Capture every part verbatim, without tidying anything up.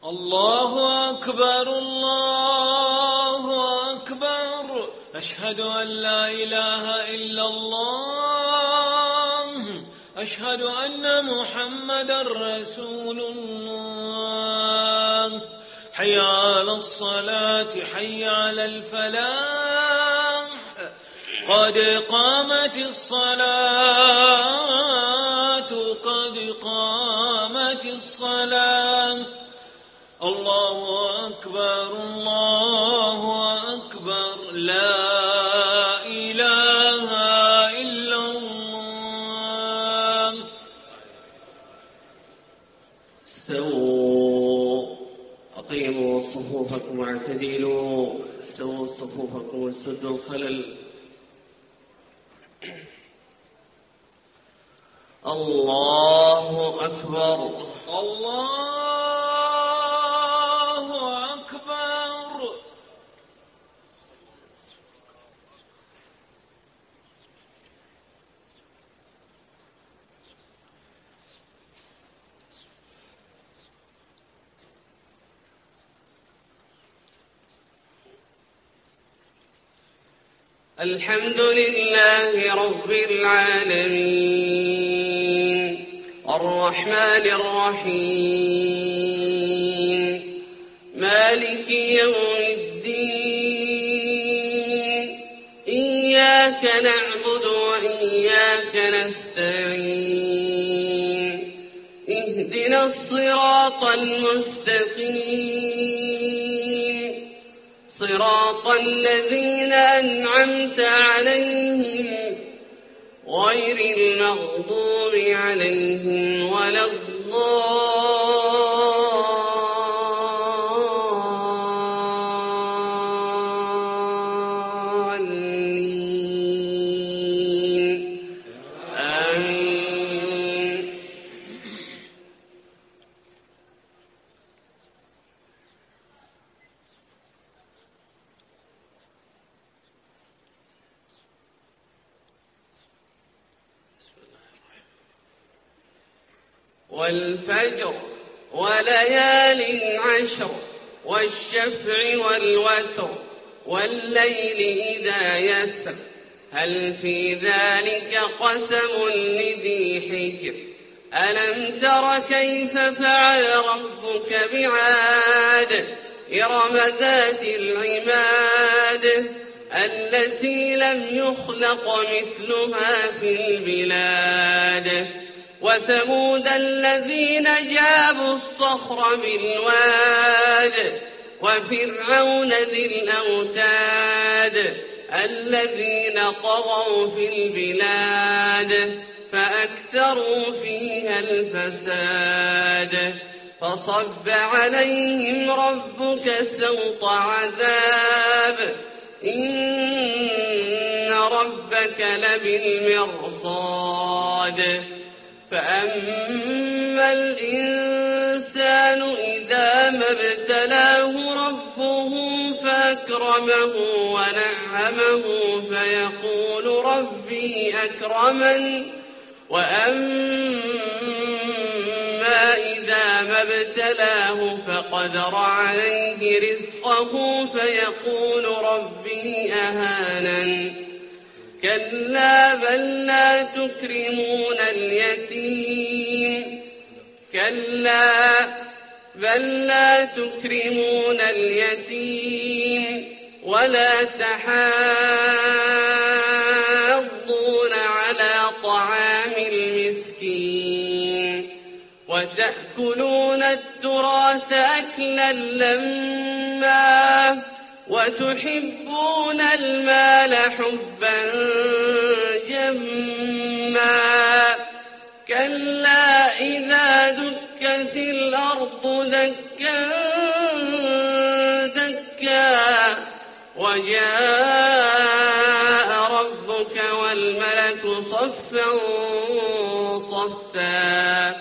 الله أكبر الله أكبر أشهد أن لا إله إلا الله أشهد أن محمدا رسول الله حي على الصلاة حي على الفلاح قد قامت الصلاة قد قامت الصلاة الله أكبر الله أكبر لا إله إلا الله. استووا أقيموا صفوفكم واعتدلوا استووا صفوفكم واسدوا الخلل. الله أكبر الله الحمد لله رب العالمين الرحمن الرحيم مالك يوم الدين إياك نعبد وإياك نستعين اهدنا الصراط المستقيم صراط الذين أنعمت عليهم غير المغضوب عليهم ولا الضالين آمين. والفجر وليال عشر والشفع والوتر والليل إذا يسر هل في ذلك قسم لذي حجر ألم تر كيف فعل ربك بعاد إرم ذات العماد التي لم يخلق مثلها في البلاد وثمود الذين جابوا الصخر بالواد وفرعون ذي الأوتاد الذين طغوا في البلاد فأكثروا فيها الفساد فصب عليهم ربك سوط عذاب إن ربك لبالمرصاد فأما الإنسان إذا ما ابتلاه ربه فأكرمه ونعمه فيقول ربي أكرمن وأما إذا ما ابتلاه فقدر عليه رزقه فيقول ربي أهانن كلا بل لا تكرمون اليتيم كلا بل لا تكرمون اليتيم ولا تحاضون على طعام المسكين وتأكلون التراث أكلا لما وتحبون المال حبا جما كلا إذا دكت الأرض دكا دكا وجاء ربك والملك صفا صفا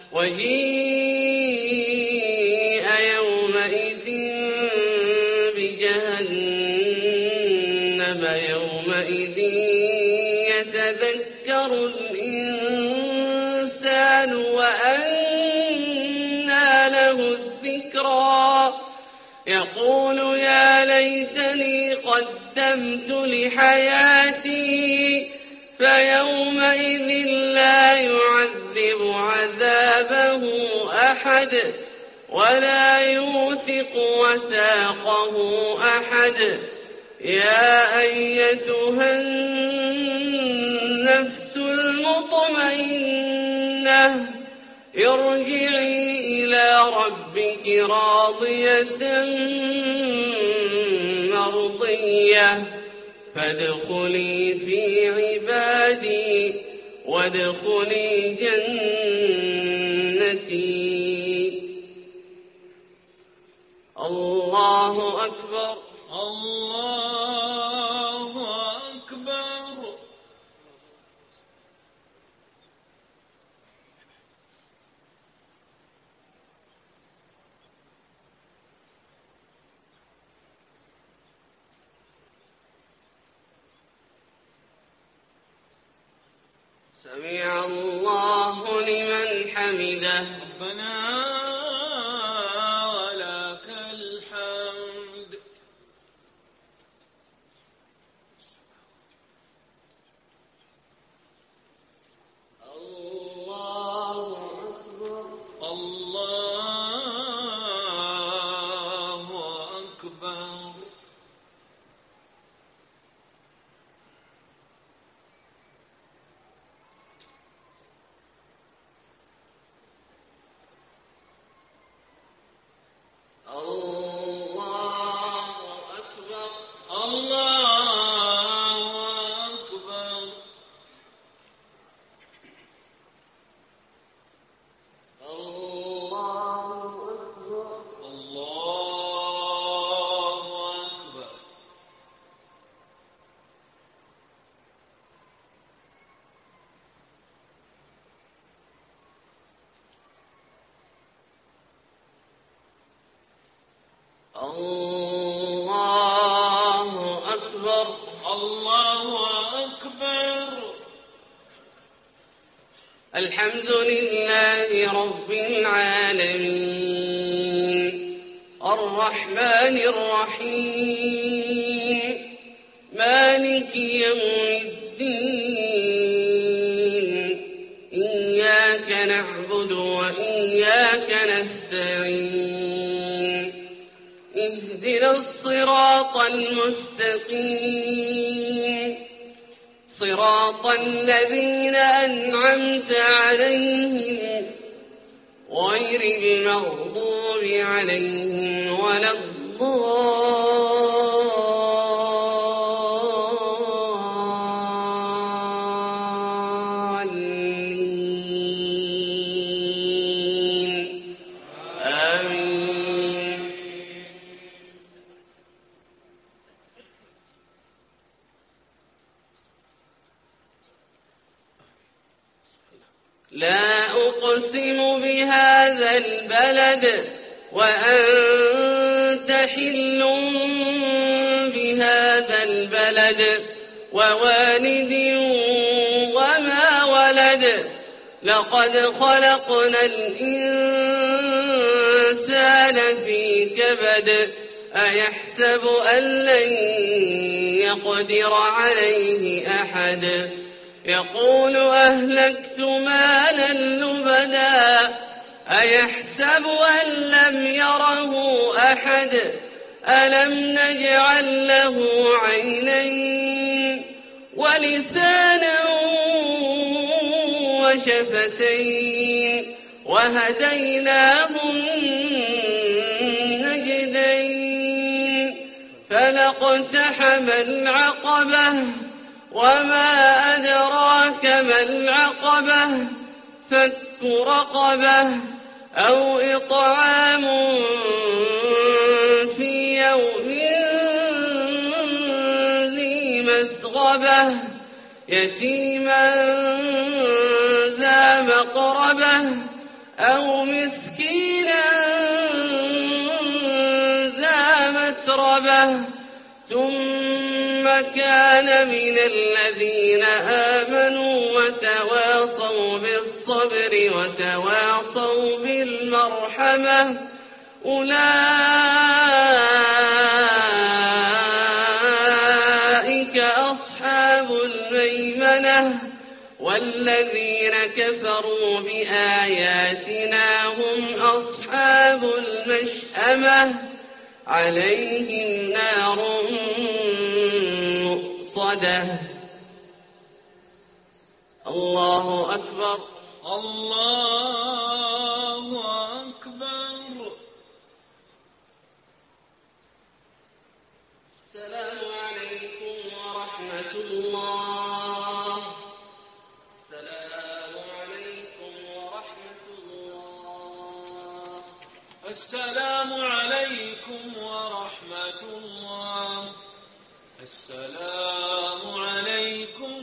وجيء يومئذ بجهنم يومئذ يتذكر الإنسان وأنى له الذكرى يقول يا ليتني قدمت لحياتي فيومئذ لا يعذب عذابه أحد ولا يوثق وثاقه أحد. يا أيتها النفس المطمئنة ارجعي إلى ربك راضية مرضية فادخلي في عبادي وادخلي جنتي. الله أكبر. الله أكبر. سمع الله لمن حمده. ربنا ولك الحمد. الله أكبر. الله أكبر. الله أكبر. الله أكبر. الحمد لله رب العالمين الرحمن الرحيم مالك يوم الدين إياك نعبد وإياك نستعين اهدنا الصراط المستقيم صراط الذين أنعمت عليهم غير المغضوب عليهم ولا الضالين آمين. لا أقسم بهذا البلد وأنت حل بهذا البلد ووالد وما ولد لقد خلقنا الإنسان في كبد أيحسب أن لن يقدر عليه أحد يقول أهلكت مالا لبدا أيحسب أن لم يره أحد ألم نجعل له عينين ولسانا وشفتين وهديناه النجدين فلاقتحم العقبة وما أدراك ما العقبة فك رقبة أو إطعام في يوم ذي مسغبة يتيما ذا مقربة أو مسكينا ذا متربة ثم كان من الذين آمنوا وتواصوا بالصبر وتواصوا بالمرحمة أولئك أصحاب الميمنة والذين كفروا بآياتنا هم أصحاب المشأمة عليهم نار مؤصدة. الله أكبر. الله أكبر. السلام عليكم ورحمة الله. السلام عليكم ورحمة الله. السلام عليكم ورحمة الله. السلام عليكم